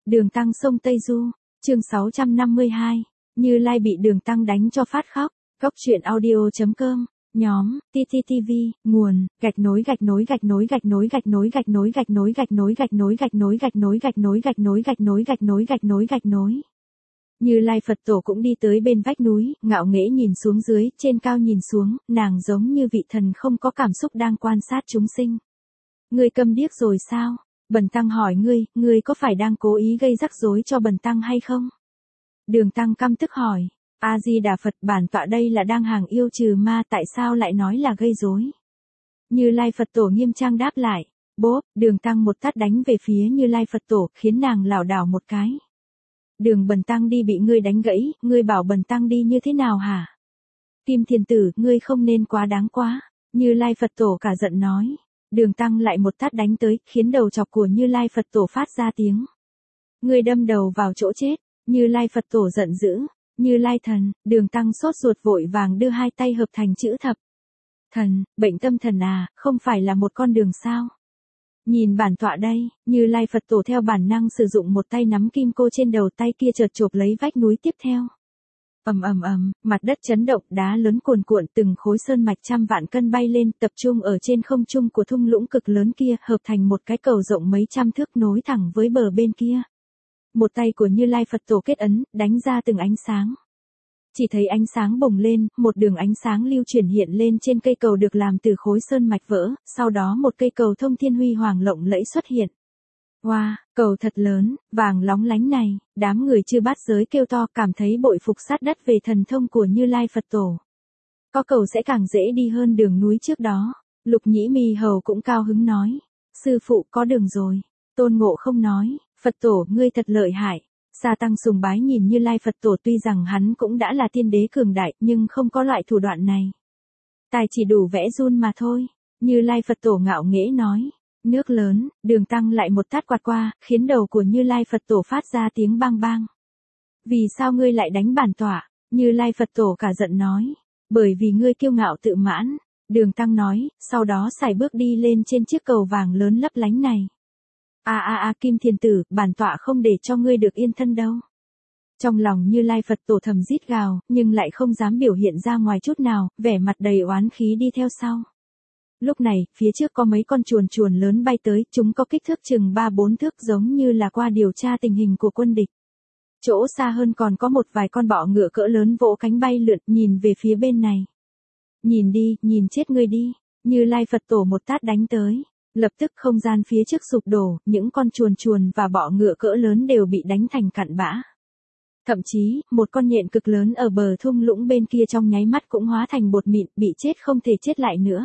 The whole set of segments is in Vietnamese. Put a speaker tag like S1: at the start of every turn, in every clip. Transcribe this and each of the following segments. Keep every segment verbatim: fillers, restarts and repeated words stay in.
S1: Đường Tăng sông Tây Du, chương sáu trăm năm mươi hai, Như Lai bị Đường Tăng đánh cho phát khóc. Góc truyện audio chấm com, nhóm, tê tê tê vê, nguồn, gạch nối gạch nối gạch nối gạch nối gạch nối gạch nối gạch nối gạch nối gạch nối gạch nối gạch nối gạch nối gạch nối gạch nối gạch nối gạch nối gạch nối. Như Lai Phật Tổ cũng đi tới bên vách núi, ngạo nghễ nhìn xuống dưới, trên cao nhìn xuống, nàng giống như vị thần không có cảm xúc đang quan sát chúng sinh. Ngươi câm điếc rồi sao? Bần Tăng hỏi ngươi, ngươi có phải đang cố ý gây rắc rối cho Bần Tăng hay không? Đường Tăng căm tức hỏi. A-di-đà Phật, bản tọa đây là đang hàng yêu trừ ma, tại sao lại nói là gây rối? Như Lai Phật Tổ nghiêm trang đáp lại. Bốp, Đường Tăng một tát đánh về phía Như Lai Phật Tổ, khiến nàng lảo đảo một cái. Đường Bần Tăng đi bị ngươi đánh gãy, ngươi bảo Bần Tăng đi như thế nào hả? Kim Thiền Tử, ngươi không nên quá đáng quá. Như Lai Phật Tổ cả giận nói. Đường Tăng lại một tát đánh tới, khiến đầu chọc của Như Lai Phật Tổ phát ra tiếng. Ngươi đâm đầu vào chỗ chết. Như Lai Phật Tổ giận dữ. Như Lai thần, Đường Tăng sốt ruột vội vàng đưa hai tay hợp thành chữ thập. Thần, bệnh tâm thần à, không phải là một con đường sao? Nhìn bản tọa đây, Như Lai Phật Tổ theo bản năng sử dụng một tay nắm kim cô trên đầu, tay kia chợt chộp lấy vách núi tiếp theo. Ầm ầm ầm, mặt đất chấn động, đá lớn cuồn cuộn, từng khối sơn mạch trăm vạn cân bay lên, tập trung ở trên không trung của thung lũng cực lớn kia, hợp thành một cái cầu rộng mấy trăm thước nối thẳng với bờ bên kia. Một tay của Như Lai Phật Tổ kết ấn, đánh ra từng ánh sáng. Chỉ thấy ánh sáng bùng lên, một đường ánh sáng lưu chuyển hiện lên trên cây cầu được làm từ khối sơn mạch vỡ, sau đó một cây cầu thông thiên huy hoàng lộng lẫy xuất hiện. Wow, cầu thật lớn, vàng lóng lánh này, đám người chư bát giới kêu to, cảm thấy bội phục sát đất về thần thông của Như Lai Phật Tổ. Có cầu sẽ càng dễ đi hơn đường núi trước đó. Lục Nhĩ Mi Hầu cũng cao hứng nói. Sư phụ có đường rồi. Tôn Ngộ Không nói. Phật Tổ, ngươi thật lợi hại. Sa Tăng sùng bái nhìn Như Lai Phật Tổ, tuy rằng hắn cũng đã là tiên đế cường đại, nhưng không có loại thủ đoạn này. Tài chỉ đủ vẽ run mà thôi. Như Lai Phật Tổ ngạo nghễ nói. Nước lớn, Đường Tăng lại một tát quạt qua, khiến đầu của Như Lai Phật Tổ phát ra tiếng bang bang. Vì sao ngươi lại đánh bản tọa? Như Lai Phật Tổ cả giận nói. Bởi vì ngươi kiêu ngạo tự mãn. Đường Tăng nói, sau đó sải bước đi lên trên chiếc cầu vàng lớn lấp lánh này. A a a Kim Thiền Tử, bản tọa không để cho ngươi được yên thân đâu. Trong lòng Như Lai Phật Tổ thầm rít gào, nhưng lại không dám biểu hiện ra ngoài chút nào, vẻ mặt đầy oán khí đi theo sau. Lúc này, phía trước có mấy con chuồn chuồn lớn bay tới, chúng có kích thước chừng ba bốn thước, giống như là qua điều tra tình hình của quân địch. Chỗ xa hơn còn có một vài con bọ ngựa cỡ lớn vỗ cánh bay lượn, nhìn về phía bên này. Nhìn đi, nhìn chết ngươi đi. Như Lai Phật Tổ một tát đánh tới. Lập tức không gian phía trước sụp đổ, những con chuồn chuồn và bọ ngựa cỡ lớn đều bị đánh thành cặn bã. Thậm chí, một con nhện cực lớn ở bờ thung lũng bên kia trong nháy mắt cũng hóa thành bột mịn, bị chết không thể chết lại nữa.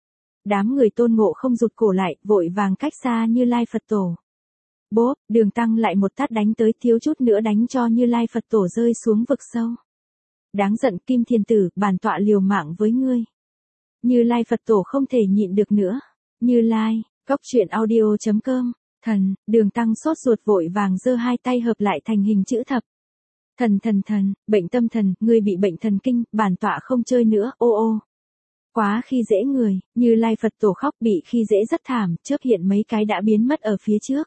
S1: Đám người Tôn Ngộ Không rụt cổ lại, vội vàng cách xa Như Lai Phật Tổ. Bốp, Đường Tăng lại một tát đánh tới, thiếu chút nữa đánh cho Như Lai Phật Tổ rơi xuống vực sâu. Đáng giận Kim Thiền Tử, bản tọa liều mạng với ngươi. Như Lai Phật Tổ không thể nhịn được nữa. Như Lai, góc truyện audio chấm com, thần, Đường Tăng sốt ruột vội vàng giơ hai tay hợp lại thành hình chữ thập. Thần thần thần, bệnh tâm thần, ngươi bị bệnh thần kinh, bản tọa không chơi nữa, ô ô. Quá khi dễ người, Như Lai Phật Tổ khóc, bị khi dễ rất thảm, chớp hiện mấy cái đã biến mất ở phía trước.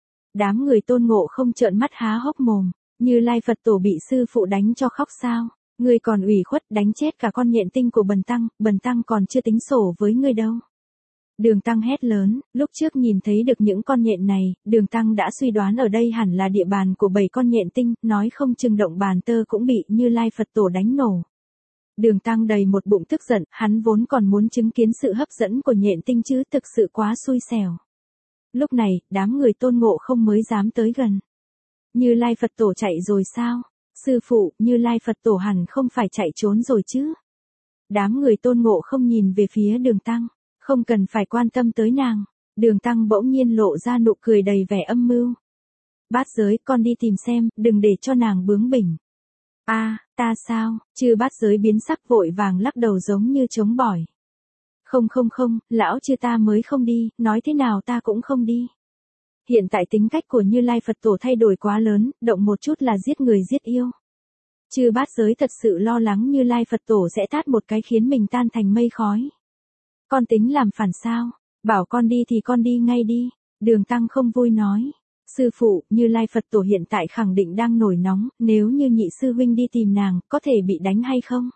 S1: Đám người Tôn Ngộ Không trợn mắt há hốc mồm, Như Lai Phật Tổ bị sư phụ đánh cho khóc sao? Ngươi còn ủy khuất đánh chết cả con nhện tinh của Bần Tăng, Bần Tăng còn chưa tính sổ với ngươi đâu. Đường Tăng hét lớn, lúc trước nhìn thấy được những con nhện này, Đường Tăng đã suy đoán ở đây hẳn là địa bàn của bảy con nhện tinh, nói không chừng động bàn tơ cũng bị Như Lai Phật Tổ đánh nổ. Đường Tăng đầy một bụng tức giận, hắn vốn còn muốn chứng kiến sự hấp dẫn của nhện tinh chứ, thực sự quá xui xẻo. Lúc này, đám người Tôn Ngộ Không mới dám tới gần. Như Lai Phật Tổ chạy rồi sao? Sư phụ, Như Lai Phật Tổ hẳn không phải chạy trốn rồi chứ? Đám người Tôn Ngộ Không nhìn về phía Đường Tăng. Không cần phải quan tâm tới nàng. Đường Tăng bỗng nhiên lộ ra nụ cười đầy vẻ âm mưu. Bát giới, con đi tìm xem, đừng để cho nàng bướng bỉnh. A, à, ta sao? Chư bát giới biến sắc vội vàng lắc đầu giống như trống bỏi. Không không không, lão chư ta mới không đi, nói thế nào ta cũng không đi. Hiện tại tính cách của Như Lai Phật Tổ thay đổi quá lớn, động một chút là giết người giết yêu. Chư bát giới thật sự lo lắng Như Lai Phật Tổ sẽ tát một cái khiến mình tan thành mây khói. Con tính làm phản sao? Bảo con đi thì con đi ngay đi. Đường Tăng không vui nói. Sư phụ, Như Lai Phật Tổ hiện tại khẳng định đang nổi nóng, nếu như nhị sư huynh đi tìm nàng, có thể bị đánh hay không?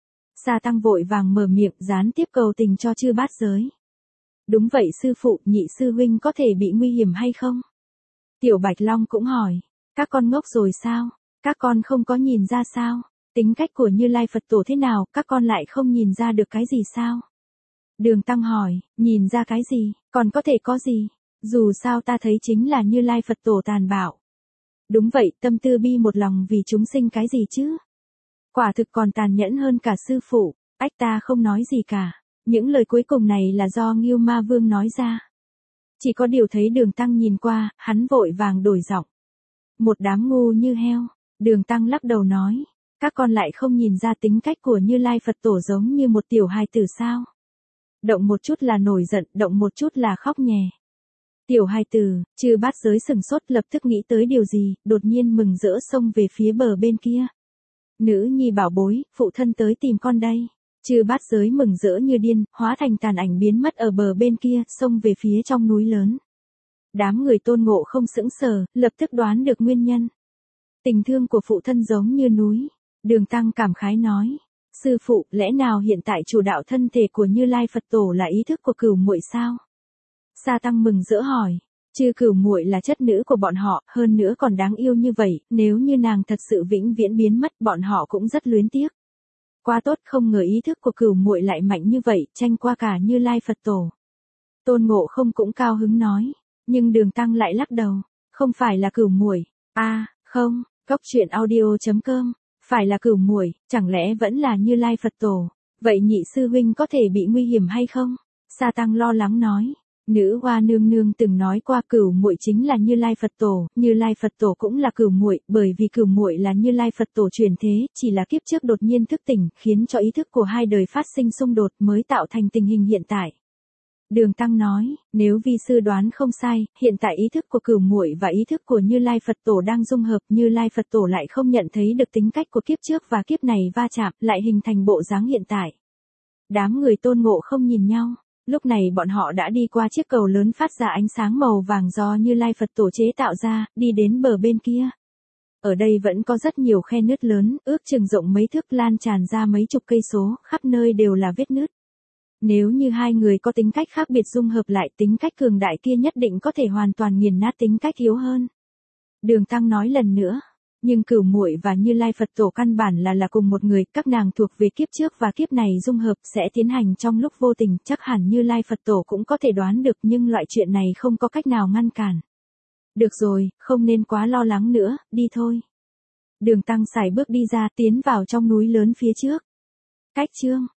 S1: Sa Tăng vội vàng mở miệng gián tiếp cầu tình cho Chư Bát Giới. Đúng vậy sư phụ, nhị sư huynh có thể bị nguy hiểm hay không? Tiểu Bạch Long cũng hỏi, các con ngốc rồi sao? Các con không có nhìn ra sao? Tính cách của Như Lai Phật Tổ thế nào, các con lại không nhìn ra được cái gì sao? Đường Tăng hỏi, nhìn ra cái gì, còn có thể có gì? Dù sao ta thấy chính là Như Lai Phật Tổ tàn bạo. Đúng vậy, tâm tư bi một lòng vì chúng sinh cái gì chứ? Quả thực còn tàn nhẫn hơn cả sư phụ, ách ta không nói gì cả. Những lời cuối cùng này là do Ngưu Ma Vương nói ra. Chỉ có điều thấy Đường Tăng nhìn qua, hắn vội vàng đổi giọng. Một đám ngu như heo, Đường Tăng lắc đầu nói, các con lại không nhìn ra tính cách của Như Lai Phật Tổ giống như một tiểu hài tử sao? Động một chút là nổi giận, động một chút là khóc nhè. Tiểu hài tử, Chư Bát Giới sừng sốt lập tức nghĩ tới điều gì, đột nhiên mừng rỡ xông về phía bờ bên kia. Nữ nhi bảo bối, phụ thân tới tìm con đây. Chư Bát Giới mừng rỡ như điên, hóa thành tàn ảnh biến mất ở bờ bên kia, xông về phía trong núi lớn. Đám người Tôn Ngộ không sững sờ, lập tức đoán được nguyên nhân. Tình thương của phụ thân giống như núi. Đường Tăng cảm khái nói, sư phụ, lẽ nào hiện tại chủ đạo thân thể của Như Lai Phật Tổ là ý thức của Cửu Muội sao? Sa Tăng mừng rỡ hỏi, Chư Cửu Muội là chất nữ của bọn họ, hơn nữa còn đáng yêu như vậy, nếu như nàng thật sự vĩnh viễn biến mất, bọn họ cũng rất luyến tiếc. Quá tốt, không ngờ ý thức của Cửu Muội lại mạnh như vậy, tranh qua cả Như Lai Phật Tổ. Tôn Ngộ không cũng cao hứng nói, nhưng Đường Tăng lại lắc đầu, không phải là Cửu Muội, a, à, không, cốc truyện audio chấm com, phải là Cửu Muội, chẳng lẽ vẫn là Như Lai Phật Tổ? Vậy nhị sư huynh có thể bị nguy hiểm hay không? Sa Tăng lo lắng nói. Nữ Hoa nương nương từng nói qua Cửu Muội chính là Như Lai Phật Tổ, Như Lai Phật Tổ cũng là Cửu Muội, bởi vì Cửu Muội là Như Lai Phật Tổ truyền thế, chỉ là kiếp trước đột nhiên thức tỉnh, khiến cho ý thức của hai đời phát sinh xung đột mới tạo thành tình hình hiện tại. Đường Tăng nói, nếu vi sư đoán không sai, hiện tại ý thức của Cửu Muội và ý thức của Như Lai Phật Tổ đang dung hợp, Như Lai Phật Tổ lại không nhận thấy được tính cách của kiếp trước và kiếp này va chạm, lại hình thành bộ dáng hiện tại. Đám người Tôn Ngộ không nhìn nhau. Lúc này bọn họ đã đi qua chiếc cầu lớn phát ra ánh sáng màu vàng do Như Lai Phật Tổ chế tạo ra, đi đến bờ bên kia. Ở đây vẫn có rất nhiều khe nứt lớn, ước chừng rộng mấy thước lan tràn ra mấy chục cây số, khắp nơi đều là vết nứt. Nếu như hai người có tính cách khác biệt dung hợp lại, tính cách cường đại kia nhất định có thể hoàn toàn nghiền nát tính cách yếu hơn. Đường Tăng nói lần nữa. Nhưng Cửu Muội và Như Lai Phật Tổ căn bản là là cùng một người, các nàng thuộc về kiếp trước và kiếp này dung hợp sẽ tiến hành trong lúc vô tình, chắc hẳn Như Lai Phật Tổ cũng có thể đoán được nhưng loại chuyện này không có cách nào ngăn cản. Được rồi, không nên quá lo lắng nữa, đi thôi. Đường Tăng sải bước đi ra tiến vào trong núi lớn phía trước. Cách chương